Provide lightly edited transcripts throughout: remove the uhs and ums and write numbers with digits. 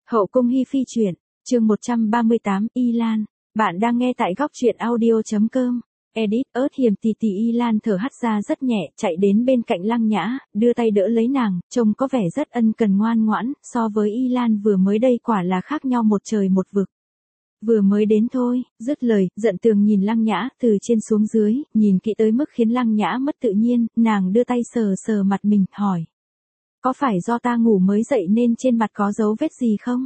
Hậu cung hi phi truyện, chương 138, Y Lan. Bạn đang nghe tại góc truyện audio.com. Edit, ớt hiểm tì tì. Y Lan thở hắt ra rất nhẹ, chạy đến bên cạnh Lăng Nhã, đưa tay đỡ lấy nàng, trông có vẻ rất ân cần ngoan ngoãn, so với Y Lan vừa mới đây quả là khác nhau một trời một vực. Vừa mới đến thôi, dứt lời, Dận Tường nhìn Lăng Nhã từ trên xuống dưới, nhìn kỹ tới mức khiến Lăng Nhã mất tự nhiên, nàng đưa tay sờ sờ mặt mình, hỏi. Có phải do ta ngủ mới dậy nên trên mặt có dấu vết gì không?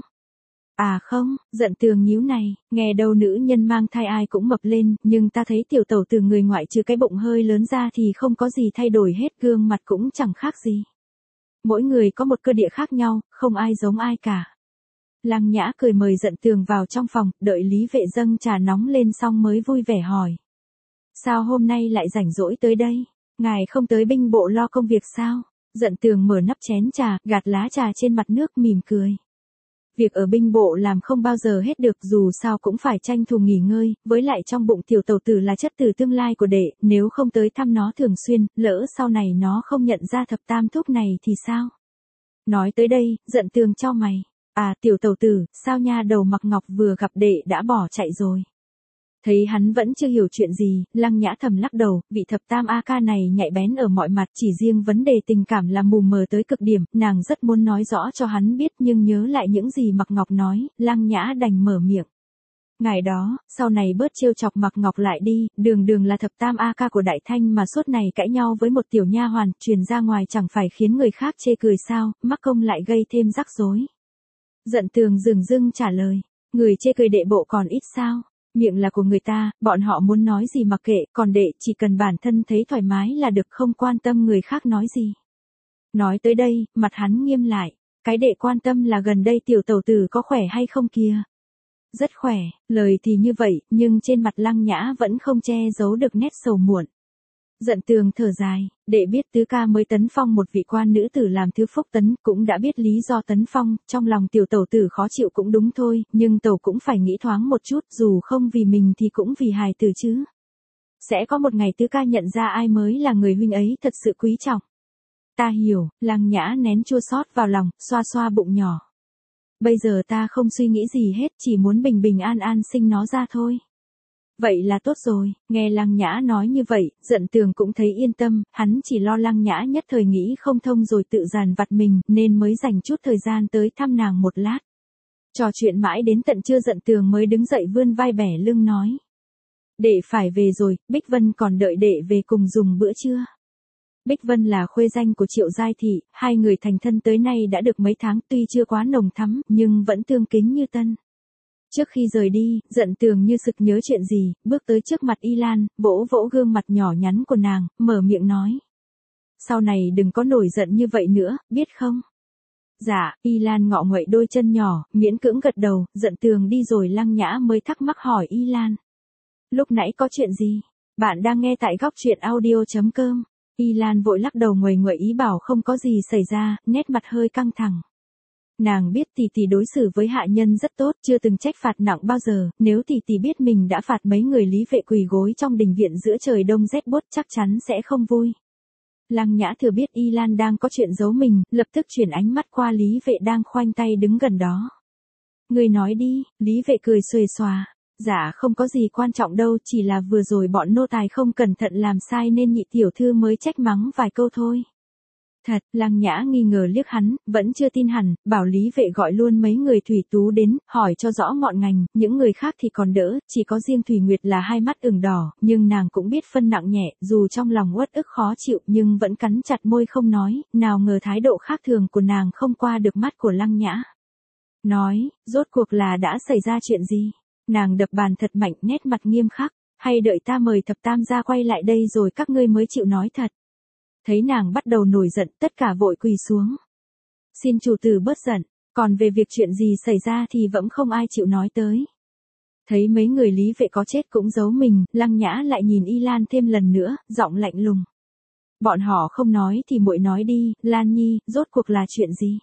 À không, Dận Tường nhíu này, nghe đâu nữ nhân mang thai ai cũng mập lên, nhưng ta thấy tiểu tẩu từ người ngoại trừ cái bụng hơi lớn ra thì không có gì thay đổi hết, gương mặt cũng chẳng khác gì. Mỗi người có một cơ địa khác nhau, không ai giống ai cả. Lăng Nhã cười mời Dận Tường vào trong phòng, đợi Lý Vệ dâng trà nóng lên xong mới vui vẻ hỏi. Sao hôm nay lại rảnh rỗi tới đây? Ngài không tới binh bộ lo công việc sao? Dận Tường mở nắp chén trà, gạt lá trà trên mặt nước mỉm cười. Việc ở binh bộ làm không bao giờ hết được, dù sao cũng phải tranh thủ nghỉ ngơi, với lại trong bụng tiểu tẩu tử là chất tử tương lai của đệ, nếu không tới thăm nó thường xuyên, lỡ sau này nó không nhận ra thập tam thúc này thì sao? Nói tới đây, Dận Tường chau mày. À tiểu tẩu tử, sao nha đầu Mặc Ngọc vừa gặp đệ đã bỏ chạy rồi? Thấy hắn vẫn chưa hiểu chuyện gì, Lăng Nhã thầm lắc đầu, vị thập tam A ca này nhạy bén ở mọi mặt, chỉ riêng vấn đề tình cảm là mù mờ tới cực điểm, nàng rất muốn nói rõ cho hắn biết nhưng nhớ lại những gì Mặc Ngọc nói, Lăng Nhã đành mở miệng. Ngày đó, sau này bớt trêu chọc Mặc Ngọc lại đi, đường đường là thập tam A ca của Đại Thanh mà suốt này cãi nhau với một tiểu nha hoàn, truyền ra ngoài chẳng phải khiến người khác chê cười sao, mắc công lại gây thêm rắc rối. Dận Tường dửng dưng trả lời, người chê cười đệ bộ còn ít sao? Miệng là của người ta, bọn họ muốn nói gì mặc kệ, còn đệ chỉ cần bản thân thấy thoải mái là được, không quan tâm người khác nói gì. Nói tới đây, mặt hắn nghiêm lại, cái đệ quan tâm là gần đây tiểu tẩu tử có khỏe hay không kia. Rất khỏe, lời thì như vậy, nhưng trên mặt Lăng Nhã vẫn không che giấu được nét sầu muộn. Dận Tường thở dài, đệ biết tứ ca mới tấn phong một vị quan nữ tử làm thứ phúc tấn, cũng đã biết lý do tấn phong, trong lòng tiểu tẩu tử khó chịu cũng đúng thôi, nhưng tẩu cũng phải nghĩ thoáng một chút, dù không vì mình thì cũng vì hài tử chứ. Sẽ có một ngày tứ ca nhận ra ai mới là người huynh ấy thật sự quý trọng. Ta hiểu, Lăng Nhã nén chua xót vào lòng, xoa xoa bụng nhỏ. Bây giờ ta không suy nghĩ gì hết, chỉ muốn bình bình an an sinh nó ra thôi. Vậy là tốt rồi, nghe Lăng Nhã nói như vậy, Dận Tường cũng thấy yên tâm, hắn chỉ lo Lăng Nhã nhất thời nghĩ không thông rồi tự dằn vặt mình, nên mới dành chút thời gian tới thăm nàng một lát. Trò chuyện mãi đến tận trưa Dận Tường mới đứng dậy vươn vai bẻ lưng nói. Đệ phải về rồi, Bích Vân còn đợi đệ về cùng dùng bữa trưa. Bích Vân là khuê danh của Triệu Giai Thị, hai người thành thân tới nay đã được mấy tháng, tuy chưa quá nồng thắm, nhưng vẫn tương kính như tân. Trước khi rời đi, Dận Tường như sực nhớ chuyện gì, bước tới trước mặt Y Lan, vỗ vỗ gương mặt nhỏ nhắn của nàng, mở miệng nói. Sau này đừng có nổi giận như vậy nữa, biết không? Dạ, Y Lan ngọ nguậy đôi chân nhỏ, miễn cưỡng gật đầu, Dận Tường đi rồi Lăng Nhã mới thắc mắc hỏi Y Lan. Lúc nãy có chuyện gì? Bạn đang nghe tại góc truyện audio.com. Y Lan vội lắc đầu nguầy nguậy ý bảo không có gì xảy ra, nét mặt hơi căng thẳng. Nàng biết tỷ tỷ đối xử với hạ nhân rất tốt, chưa từng trách phạt nặng bao giờ, nếu tỷ tỷ biết mình đã phạt mấy người Lý Vệ quỳ gối trong đình viện giữa trời đông rét buốt chắc chắn sẽ không vui. Lăng Nhã thừa biết Y Lan đang có chuyện giấu mình, lập tức chuyển ánh mắt qua Lý Vệ đang khoanh tay đứng gần đó. Người nói đi, Lý Vệ cười xuề xòa. Dạ không có gì quan trọng đâu, chỉ là vừa rồi bọn nô tài không cẩn thận làm sai nên nhị tiểu thư mới trách mắng vài câu thôi. Thật, Lăng Nhã nghi ngờ liếc hắn, vẫn chưa tin hẳn, bảo Lý Vệ gọi luôn mấy người Thủy Tú đến, hỏi cho rõ ngọn ngành, những người khác thì còn đỡ, chỉ có riêng Thủy Nguyệt là hai mắt ửng đỏ, nhưng nàng cũng biết phân nặng nhẹ, dù trong lòng uất ức khó chịu nhưng vẫn cắn chặt môi không nói, nào ngờ thái độ khác thường của nàng không qua được mắt của Lăng Nhã. Nói, rốt cuộc là đã xảy ra chuyện gì? Nàng đập bàn thật mạnh, nét mặt nghiêm khắc, hay đợi ta mời thập tam gia quay lại đây rồi các ngươi mới chịu nói thật. Thấy nàng bắt đầu nổi giận, tất cả vội quỳ xuống. Xin chủ tử bớt giận, còn về việc chuyện gì xảy ra thì vẫn không ai chịu nói tới. Thấy mấy người Lý Vệ có chết cũng giấu mình, Lăng Nhã lại nhìn Y Lan thêm lần nữa, giọng lạnh lùng. Bọn họ không nói thì muội nói đi, Lan Nhi, rốt cuộc là chuyện gì?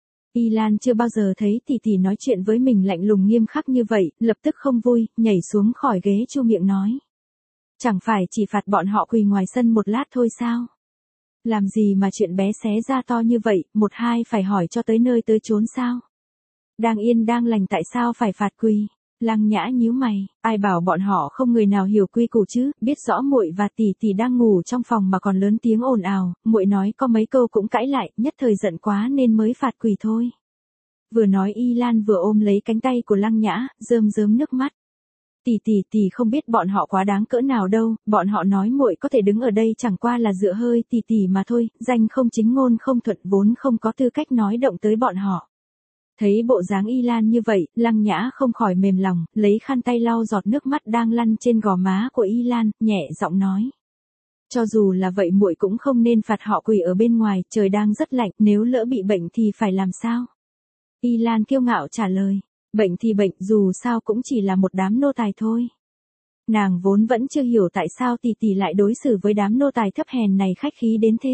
Y Lan chưa bao giờ thấy tỷ tỷ nói chuyện với mình lạnh lùng nghiêm khắc như vậy, lập tức không vui, nhảy xuống khỏi ghế chu miệng nói. Chẳng phải chỉ phạt bọn họ quỳ ngoài sân một lát thôi sao? Làm gì mà chuyện bé xé ra to như vậy, một hai phải hỏi cho tới nơi tới chốn sao? Đang yên đang lành tại sao phải phạt quỳ? Lăng Nhã nhíu mày, ai bảo bọn họ không người nào hiểu quy củ chứ, biết rõ muội và tỷ tỷ đang ngủ trong phòng mà còn lớn tiếng ồn ào, muội nói có mấy câu cũng cãi lại, nhất thời giận quá nên mới phạt quỳ thôi. Vừa nói Y Lan vừa ôm lấy cánh tay của Lăng Nhã, rơm rớm nước mắt. Tỷ không biết bọn họ quá đáng cỡ nào đâu, bọn họ nói muội có thể đứng ở đây chẳng qua là dựa hơi tỷ mà thôi, danh không chính ngôn không thuận vốn không có tư cách nói động tới bọn họ. Thấy bộ dáng Y Lan như vậy, Lăng Nhã không khỏi mềm lòng, lấy khăn tay lau giọt nước mắt đang lăn trên gò má của Y Lan, nhẹ giọng nói. Cho dù là vậy muội cũng không nên phạt họ quỳ ở bên ngoài, trời đang rất lạnh, nếu lỡ bị bệnh thì phải làm sao? Y Lan kiêu ngạo trả lời. Bệnh thì bệnh, dù sao cũng chỉ là một đám nô tài thôi. Nàng vốn vẫn chưa hiểu tại sao tỷ lại đối xử với đám nô tài thấp hèn này khách khí đến thế.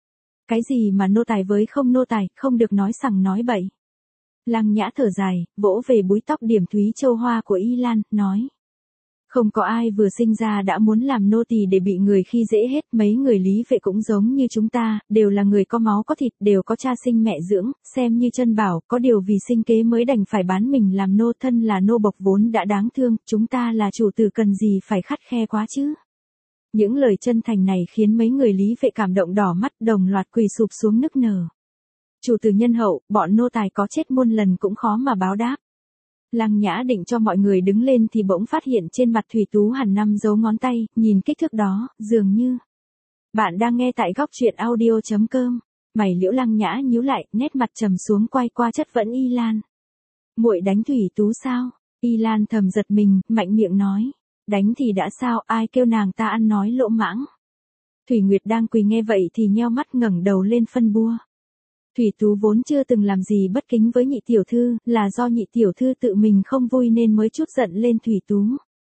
Cái gì mà nô tài với không nô tài, không được nói sằng nói bậy. Lăng Nhã thở dài, vỗ về búi tóc điểm thúy châu hoa của Y Lan, nói. Không có ai vừa sinh ra đã muốn làm nô tỳ để bị người khi dễ hết, mấy người Lý Vệ cũng giống như chúng ta, đều là người có máu có thịt, đều có cha sinh mẹ dưỡng, xem như chân bảo, có điều vì sinh kế mới đành phải bán mình làm nô, thân là nô bộc vốn đã đáng thương, chúng ta là chủ tử cần gì phải khắt khe quá chứ. Những lời chân thành này khiến mấy người Lý Vệ cảm động đỏ mắt, đồng loạt quỳ sụp xuống nức nở. Chủ tử nhân hậu, bọn nô tài có chết muôn lần cũng khó mà báo đáp. Lăng Nhã định cho mọi người đứng lên thì bỗng phát hiện trên mặt Thủy Tú Hàn năm dấu ngón tay, nhìn kích thước đó, dường như. Bạn đang nghe tại góc truyện audio.com. Mày liễu Lăng Nhã nhíu lại, nét mặt trầm xuống quay qua chất vấn Y Lan. Muội đánh Thủy Tú sao? Y Lan thầm giật mình, mạnh miệng nói. Đánh thì đã sao, ai kêu nàng ta ăn nói lỗ mãng. Thủy Nguyệt đang quỳ nghe vậy thì nheo mắt ngẩng đầu lên phân bua. Thủy Tú vốn chưa từng làm gì bất kính với nhị tiểu thư, là do nhị tiểu thư tự mình không vui nên mới chút giận lên Thủy Tú.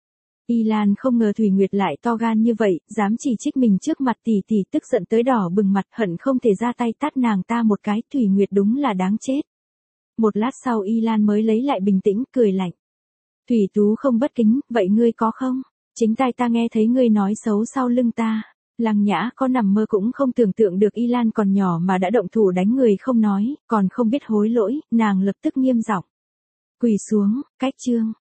Y Lan không ngờ Thủy Nguyệt lại to gan như vậy, dám chỉ trích mình trước mặt tỷ tức giận tới đỏ bừng mặt, hận không thể ra tay tát nàng ta một cái, Thủy Nguyệt đúng là đáng chết. Một lát sau Y Lan mới lấy lại bình tĩnh, cười lạnh. Thủy Tú không bất kính, vậy ngươi có không? Chính tai ta nghe thấy ngươi nói xấu sau lưng ta. Lăng Nhã có nằm mơ cũng không tưởng tượng được Y Lan còn nhỏ mà đã động thủ đánh người không nói, còn không biết hối lỗi, nàng lập tức nghiêm giọng. Quỳ xuống, cách chương.